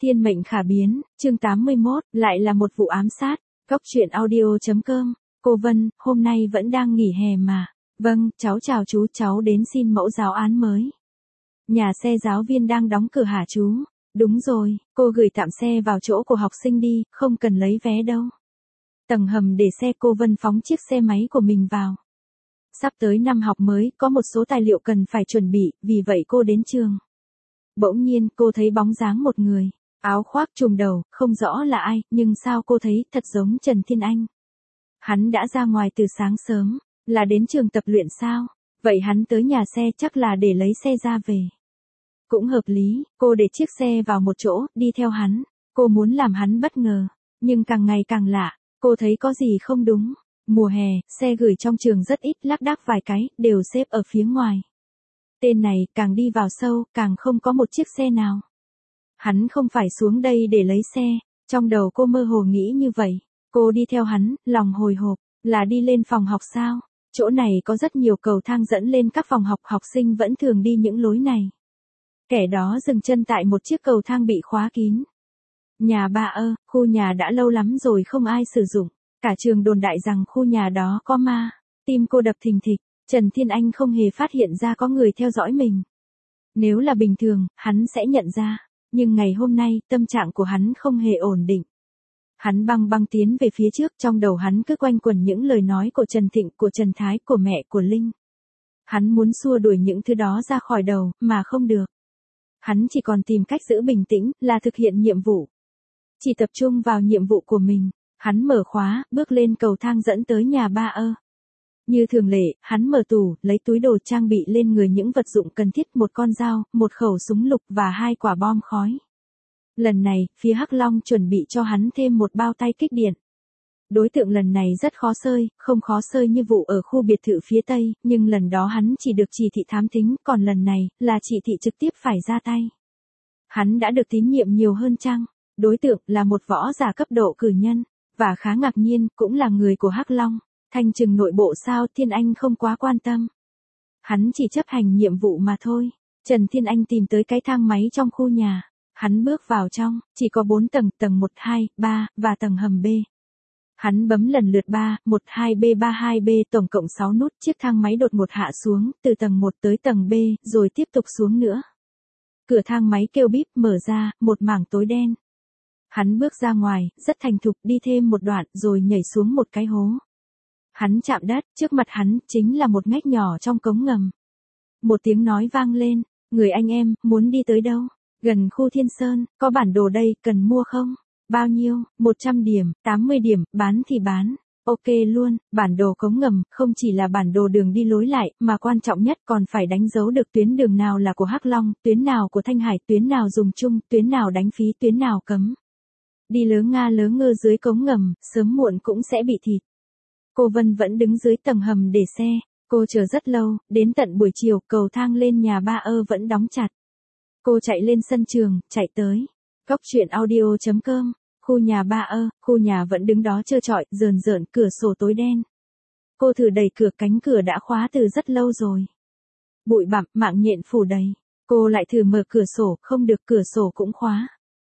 Thiên mệnh khả biến, chương 81, lại là một vụ ám sát. Cốc truyện audio.com. Cô Vân, hôm nay vẫn đang nghỉ hè mà. Vâng, cháu chào chú, cháu đến xin mẫu giáo án mới. Nhà xe giáo viên đang đóng cửa hả chú? Đúng rồi, cô gửi tạm xe vào chỗ của học sinh đi, không cần lấy vé đâu. Tầng hầm để xe. Cô Vân phóng chiếc xe máy của mình vào. Sắp tới năm học mới, có một số tài liệu cần phải chuẩn bị, vì vậy cô đến trường. Bỗng nhiên, cô thấy bóng dáng một người. Áo khoác trùm đầu, không rõ là ai, nhưng sao cô thấy thật giống Trần Thiên Anh. Hắn đã ra ngoài từ sáng sớm, là đến trường tập luyện sao? Vậy hắn tới nhà xe chắc là để lấy xe ra về. Cũng hợp lý, cô để chiếc xe vào một chỗ, đi theo hắn. Cô muốn làm hắn bất ngờ, nhưng càng ngày càng lạ, cô thấy có gì không đúng. Mùa hè, xe gửi trong trường rất ít, lác đác vài cái, đều xếp ở phía ngoài. Tên này, càng đi vào sâu, càng không có một chiếc xe nào. Hắn không phải xuống đây để lấy xe, trong đầu cô mơ hồ nghĩ như vậy. Cô đi theo hắn, lòng hồi hộp, là đi lên phòng học sao? Chỗ này có rất nhiều cầu thang dẫn lên các phòng học, học sinh vẫn thường đi những lối này. Kẻ đó dừng chân tại một chiếc cầu thang bị khóa kín. Nhà bà ơ, khu nhà đã lâu lắm rồi không ai sử dụng, cả trường đồn đại rằng khu nhà đó có ma. Tim cô đập thình thịch, Trần Thiên Anh không hề phát hiện ra có người theo dõi mình. Nếu là bình thường, hắn sẽ nhận ra. Nhưng ngày hôm nay, tâm trạng của hắn không hề ổn định. Hắn băng băng tiến về phía trước, trong đầu hắn cứ quanh quẩn những lời nói của Trần Thịnh, của Trần Thái, của mẹ, của Linh. Hắn muốn xua đuổi những thứ đó ra khỏi đầu, mà không được. Hắn chỉ còn tìm cách giữ bình tĩnh, là thực hiện nhiệm vụ. Chỉ tập trung vào nhiệm vụ của mình. Hắn mở khóa, bước lên cầu thang dẫn tới nhà ba ơ. Như thường lệ, hắn mở tủ, lấy túi đồ trang bị lên người những vật dụng cần thiết, một con dao, một khẩu súng lục và 2 quả bom khói. Lần này, phía Hắc Long chuẩn bị cho hắn thêm một bao tay kích điện. Đối tượng lần này rất khó xơi, không khó xơi như vụ ở khu biệt thự phía Tây, nhưng lần đó hắn chỉ được chỉ thị thám thính, còn lần này, là chỉ thị trực tiếp phải ra tay. Hắn đã được tín nhiệm nhiều hơn chăng? Đối tượng là một võ giả cấp độ cử nhân, và khá ngạc nhiên, cũng là người của Hắc Long. Thanh trừng nội bộ sao? Thiên Anh không quá quan tâm. Hắn chỉ chấp hành nhiệm vụ mà thôi. Trần Thiên Anh tìm tới cái thang máy trong khu nhà. Hắn bước vào trong, chỉ có 4 tầng, tầng 1, 2, 3, và tầng hầm B. Hắn bấm lần lượt 3, 1, 2B, 32B, tổng cộng 6 nút, chiếc thang máy đột ngột hạ xuống, từ tầng 1 tới tầng B, rồi tiếp tục xuống nữa. Cửa thang máy kêu bíp, mở ra, một mảng tối đen. Hắn bước ra ngoài, rất thành thục, đi thêm một đoạn, rồi nhảy xuống một cái hố. Hắn chạm đất, trước mặt hắn, chính là một ngách nhỏ trong cống ngầm. Một tiếng nói vang lên, người anh em, muốn đi tới đâu? Gần khu Thiên Sơn, có bản đồ đây, cần mua không? Bao nhiêu? 100 điểm, 80 điểm, bán thì bán. Ok luôn, bản đồ cống ngầm, không chỉ là bản đồ đường đi lối lại, mà quan trọng nhất còn phải đánh dấu được tuyến đường nào là của Hắc Long, tuyến nào của Thanh Hải, tuyến nào dùng chung, tuyến nào đánh phí, tuyến nào cấm. Đi lớ nga lớ ngơ dưới cống ngầm, sớm muộn cũng sẽ bị thịt. Cô Vân vẫn đứng dưới tầng hầm để xe, cô chờ rất lâu, đến tận buổi chiều, cầu thang lên nhà ba ơ vẫn đóng chặt. Cô chạy lên sân trường, chạy tới. Cốc truyện audio.com, khu nhà ba ơ, khu nhà vẫn đứng đó trơ trọi, rờn rợn, cửa sổ tối đen. Cô thử đẩy cửa, cánh cửa đã khóa từ rất lâu rồi. Bụi bặm, mạng nhện phủ đầy. Cô lại thử mở cửa sổ, không được, cửa sổ cũng khóa.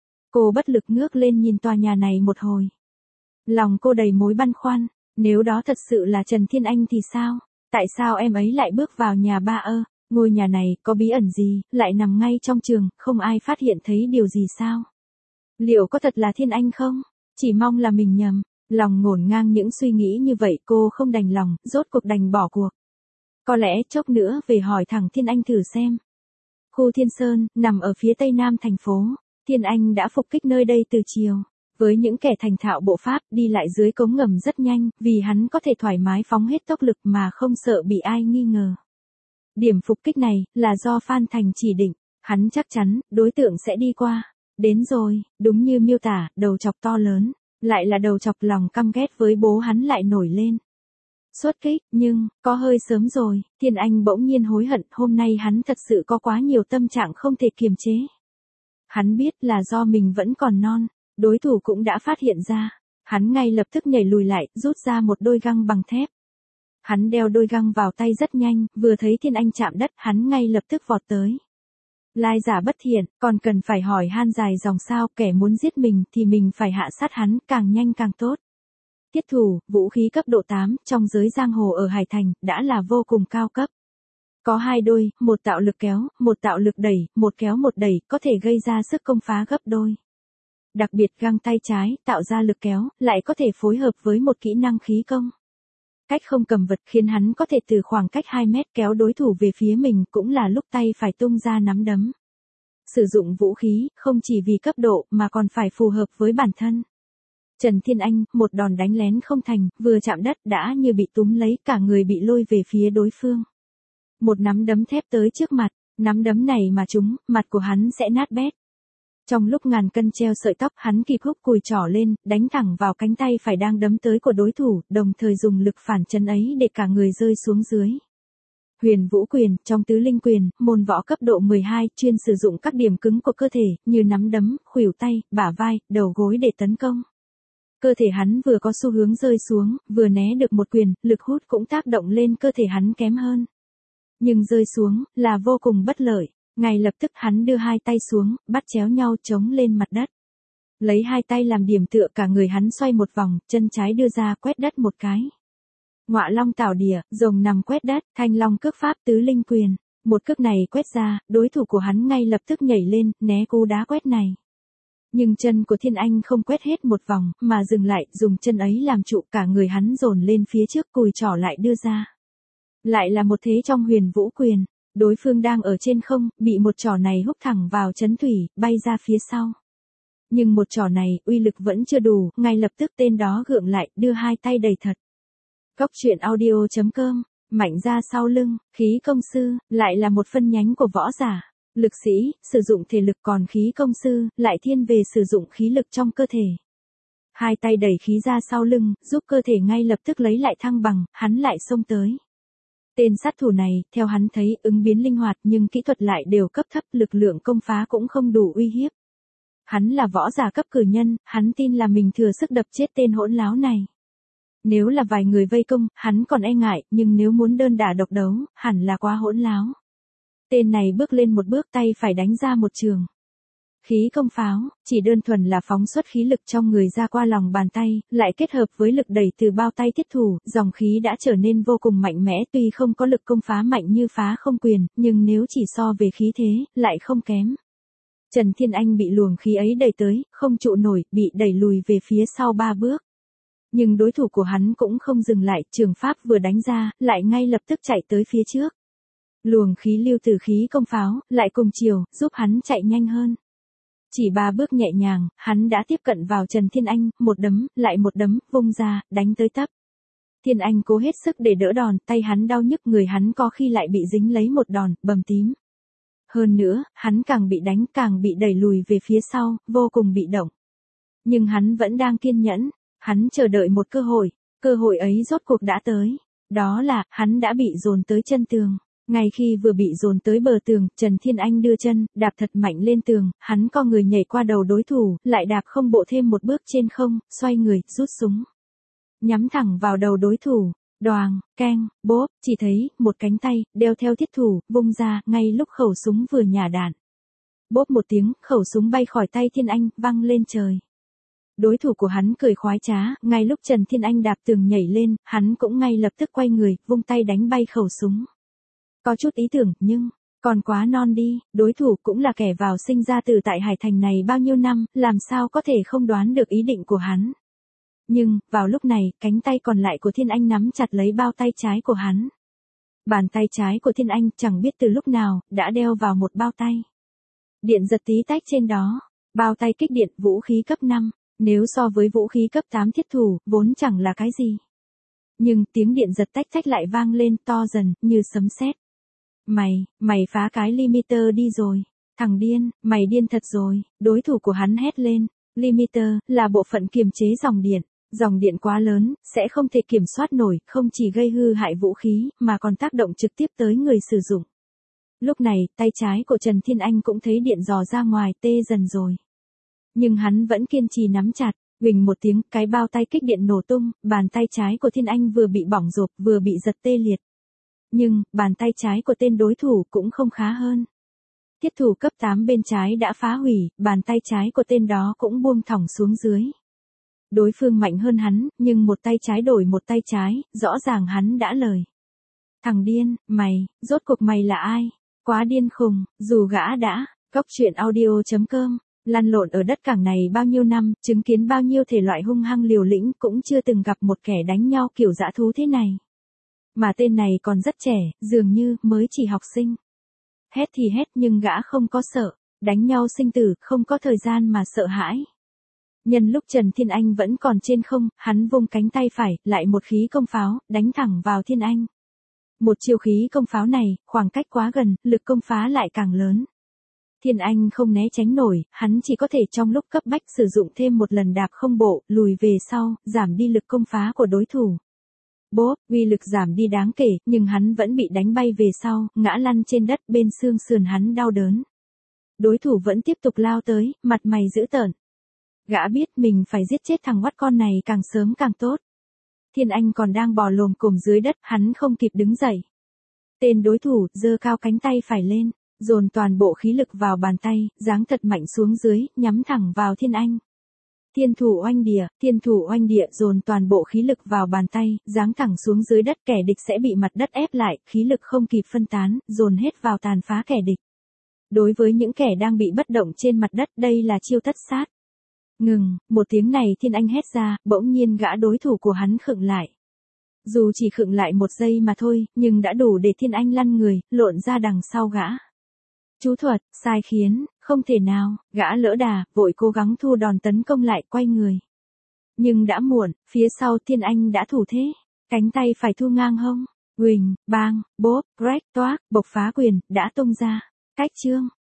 Cô bất lực ngước lên nhìn tòa nhà này một hồi. Lòng cô đầy mối băn khoăn. Nếu đó thật sự là Trần Thiên Anh thì sao? Tại sao em ấy lại bước vào nhà ba ơ? Ngôi nhà này có bí ẩn gì, lại nằm ngay trong trường, không ai phát hiện thấy điều gì sao? Liệu có thật là Thiên Anh không? Chỉ mong là mình nhầm. Lòng ngổn ngang những suy nghĩ như vậy, cô không đành lòng, rốt cuộc đành bỏ cuộc. Có lẽ chốc nữa về hỏi thẳng Thiên Anh thử xem. Khu Thiên Sơn, nằm ở phía tây nam thành phố. Thiên Anh đã phục kích nơi đây từ chiều. Với những kẻ thành thạo bộ pháp, đi lại dưới cống ngầm rất nhanh, vì hắn có thể thoải mái phóng hết tốc lực mà không sợ bị ai nghi ngờ. Điểm phục kích này, là do Phan Thành chỉ định, hắn chắc chắn, đối tượng sẽ đi qua. Đến rồi, đúng như miêu tả, đầu chọc to lớn, lại là đầu chọc, lòng căm ghét với bố hắn lại nổi lên. Xuất kích, nhưng, có hơi sớm rồi, Thiên Anh bỗng nhiên hối hận, hôm nay hắn thật sự có quá nhiều tâm trạng không thể kiềm chế. Hắn biết là do mình vẫn còn non. Đối thủ cũng đã phát hiện ra, hắn ngay lập tức nhảy lùi lại, rút ra một đôi găng bằng thép. Hắn đeo đôi găng vào tay rất nhanh, vừa thấy Thiên Anh chạm đất, hắn ngay lập tức vọt tới. Lai giả bất thiện, còn cần phải hỏi han dài dòng sao, kẻ muốn giết mình thì mình phải hạ sát hắn, càng nhanh càng tốt. Thiết thủ, vũ khí cấp độ 8, trong giới giang hồ ở Hải Thành, đã là vô cùng cao cấp. Có hai đôi, một tạo lực kéo, một tạo lực đẩy, một kéo một đẩy, có thể gây ra sức công phá gấp đôi. Đặc biệt găng tay trái, tạo ra lực kéo, lại có thể phối hợp với một kỹ năng khí công. Cách không cầm vật khiến hắn có thể từ khoảng cách 2 mét kéo đối thủ về phía mình, cũng là lúc tay phải tung ra nắm đấm. Sử dụng vũ khí, không chỉ vì cấp độ mà còn phải phù hợp với bản thân. Trần Thiên Anh, một đòn đánh lén không thành, vừa chạm đất đã như bị túm lấy, cả người bị lôi về phía đối phương. Một nắm đấm thép tới trước mặt, nắm đấm này mà trúng, mặt của hắn sẽ nát bét. Trong lúc ngàn cân treo sợi tóc, hắn kịp húc cùi trỏ lên, đánh thẳng vào cánh tay phải đang đấm tới của đối thủ, đồng thời dùng lực phản chấn ấy để cả người rơi xuống dưới. Huyền Vũ Quyền, trong Tứ Linh Quyền, môn võ cấp độ 12, chuyên sử dụng các điểm cứng của cơ thể, như nắm đấm, khuỷu tay, bả vai, đầu gối để tấn công. Cơ thể hắn vừa có xu hướng rơi xuống, vừa né được một quyền, lực hút cũng tác động lên cơ thể hắn kém hơn. Nhưng rơi xuống, là vô cùng bất lợi. Ngay lập tức hắn đưa hai tay xuống, bắt chéo nhau chống lên mặt đất. Lấy hai tay làm điểm tựa, cả người hắn xoay một vòng, chân trái đưa ra quét đất một cái. Ngọa long tảo địa, rồng nằm quét đất, thanh long cước pháp Tứ Linh Quyền. Một cước này quét ra, đối thủ của hắn ngay lập tức nhảy lên, né cú đá quét này. Nhưng chân của Thiên Anh không quét hết một vòng, mà dừng lại, dùng chân ấy làm trụ, cả người hắn dồn lên phía trước, cùi trỏ lại đưa ra. Lại là một thế trong Huyền Vũ Quyền. Đối phương đang ở trên không, bị một trỏ này húc thẳng vào chấn thủy, bay ra phía sau. Nhưng một trỏ này, uy lực vẫn chưa đủ, ngay lập tức tên đó gượng lại, đưa hai tay đầy thật. Góc truyện audio.com, mạnh ra sau lưng, khí công sư, lại là một phân nhánh của võ giả. Lực sĩ, sử dụng thể lực, còn khí công sư, lại thiên về sử dụng khí lực trong cơ thể. Hai tay đẩy khí ra sau lưng, giúp cơ thể ngay lập tức lấy lại thăng bằng, hắn lại xông tới. Tên sát thủ này, theo hắn thấy, ứng biến linh hoạt nhưng kỹ thuật lại đều cấp thấp, lực lượng công phá cũng không đủ uy hiếp. Hắn là võ giả cấp cử nhân, hắn tin là mình thừa sức đập chết tên hỗn láo này. Nếu là vài người vây công, hắn còn e ngại, nhưng nếu muốn đơn đả độc đấu, hẳn là quá hỗn láo. Tên này bước lên một bước, tay phải đánh ra một trường. Khí công pháo, chỉ đơn thuần là phóng xuất khí lực trong người ra qua lòng bàn tay, lại kết hợp với lực đẩy từ bao tay thiết thủ, dòng khí đã trở nên vô cùng mạnh mẽ, tuy không có lực công phá mạnh như Phá Không Quyền, nhưng nếu chỉ so về khí thế, lại không kém. Trần Thiên Anh bị luồng khí ấy đẩy tới, không trụ nổi, bị đẩy lùi về phía sau 3 bước. Nhưng đối thủ của hắn cũng không dừng lại, trường pháp vừa đánh ra, lại ngay lập tức chạy tới phía trước. Luồng khí lưu từ khí công pháo, lại cùng chiều, giúp hắn chạy nhanh hơn. Chỉ 3 bước nhẹ nhàng, hắn đã tiếp cận vào Trần Thiên Anh, một đấm, lại một đấm, vung ra, đánh tới tấp. Thiên Anh cố hết sức để đỡ đòn, tay hắn đau nhức, người hắn có khi lại bị dính lấy một đòn, bầm tím. Hơn nữa, hắn càng bị đánh, càng bị đẩy lùi về phía sau, vô cùng bị động. Nhưng hắn vẫn đang kiên nhẫn, hắn chờ đợi một cơ hội ấy rốt cuộc đã tới. Đó là, hắn đã bị dồn tới chân tường. Ngay khi vừa bị dồn tới bờ tường, Trần Thiên Anh đưa chân, đạp thật mạnh lên tường, hắn co người nhảy qua đầu đối thủ, lại đạp không bộ thêm một bước trên không, xoay người, rút súng. Nhắm thẳng vào đầu đối thủ, đoàng, keng, bốp, chỉ thấy, một cánh tay, đeo theo thiết thủ, vung ra, ngay lúc khẩu súng vừa nhả đạn. Bốp một tiếng, khẩu súng bay khỏi tay Thiên Anh, văng lên trời. Đối thủ của hắn cười khoái trá, ngay lúc Trần Thiên Anh đạp tường nhảy lên, hắn cũng ngay lập tức quay người, vung tay đánh bay khẩu súng. Có chút ý tưởng, nhưng, còn quá non đi, đối thủ cũng là kẻ vào sinh ra từ tại Hải Thành này bao nhiêu năm, làm sao có thể không đoán được ý định của hắn. Nhưng, vào lúc này, cánh tay còn lại của Thiên Anh nắm chặt lấy bao tay trái của hắn. Bàn tay trái của Thiên Anh, chẳng biết từ lúc nào, đã đeo vào một bao tay. Điện giật tí tách trên đó, bao tay kích điện, vũ khí cấp 5, nếu so với vũ khí cấp 8 thiết thủ, vốn chẳng là cái gì. Nhưng, tiếng điện giật tách tách lại vang lên to dần, như sấm sét. Mày phá cái limiter đi rồi. Thằng điên, mày điên thật rồi, đối thủ của hắn hét lên. Limiter, là bộ phận kiềm chế dòng điện. Dòng điện quá lớn, sẽ không thể kiểm soát nổi, không chỉ gây hư hại vũ khí, mà còn tác động trực tiếp tới người sử dụng. Lúc này, tay trái của Trần Thiên Anh cũng thấy điện dò ra ngoài, tê dần rồi. Nhưng hắn vẫn kiên trì nắm chặt, huỳnh một tiếng, cái bao tay kích điện nổ tung, bàn tay trái của Thiên Anh vừa bị bỏng rộp, vừa bị giật tê liệt. Nhưng, bàn tay trái của tên đối thủ cũng không khá hơn. Thiết thủ cấp 8 bên trái đã phá hủy, bàn tay trái của tên đó cũng buông thõng xuống dưới. Đối phương mạnh hơn hắn, nhưng một tay trái đổi một tay trái, rõ ràng hắn đã lời. Thằng điên, mày, rốt cuộc mày là ai? Quá điên khùng, dù gã đã, Cóc truyện audio.com, lăn lộn ở đất cảng này bao nhiêu năm, chứng kiến bao nhiêu thể loại hung hăng liều lĩnh cũng chưa từng gặp một kẻ đánh nhau kiểu dã thú thế này. Mà tên này còn rất trẻ, dường như mới chỉ học sinh. Hét thì hét nhưng gã không có sợ, đánh nhau sinh tử, không có thời gian mà sợ hãi. Nhân lúc Trần Thiên Anh vẫn còn trên không, hắn vung cánh tay phải, lại một khí công pháo, đánh thẳng vào Thiên Anh. Một chiêu khí công pháo này, khoảng cách quá gần, lực công phá lại càng lớn. Thiên Anh không né tránh nổi, hắn chỉ có thể trong lúc cấp bách sử dụng thêm một lần đạp không bộ, lùi về sau, giảm đi lực công phá của đối thủ. Bốp, uy lực giảm đi đáng kể, nhưng hắn vẫn bị đánh bay về sau, ngã lăn trên đất bên xương sườn hắn đau đớn. Đối thủ vẫn tiếp tục lao tới, mặt mày dữ tợn. Gã biết mình phải giết chết thằng oắt con này càng sớm càng tốt. Thiên Anh còn đang bò lồm cồm dưới đất, hắn không kịp đứng dậy. Tên đối thủ giơ cao cánh tay phải lên, dồn toàn bộ khí lực vào bàn tay, giáng thật mạnh xuống dưới, nhắm thẳng vào Thiên Anh. Thiên thủ oanh địa dồn toàn bộ khí lực vào bàn tay, giáng thẳng xuống dưới đất, kẻ địch sẽ bị mặt đất ép lại, khí lực không kịp phân tán, dồn hết vào tàn phá kẻ địch. Đối với những kẻ đang bị bất động trên mặt đất, đây là chiêu thất sát. Ngừng, một tiếng này Thiên Anh hét ra, bỗng nhiên gã đối thủ của hắn khựng lại. Dù chỉ khựng lại một giây mà thôi, nhưng đã đủ để Thiên Anh lăn người, lộn ra đằng sau gã. Chú thuật, sai khiến, không thể nào, gã lỡ đà, vội cố gắng thu đòn tấn công lại, quay người. Nhưng đã muộn, phía sau Thiên Anh đã thủ thế, cánh tay phải thu ngang hông, huỳnh, bang, bốp, rách, toác, bộc phá quyền, đã tung ra. Cách chương.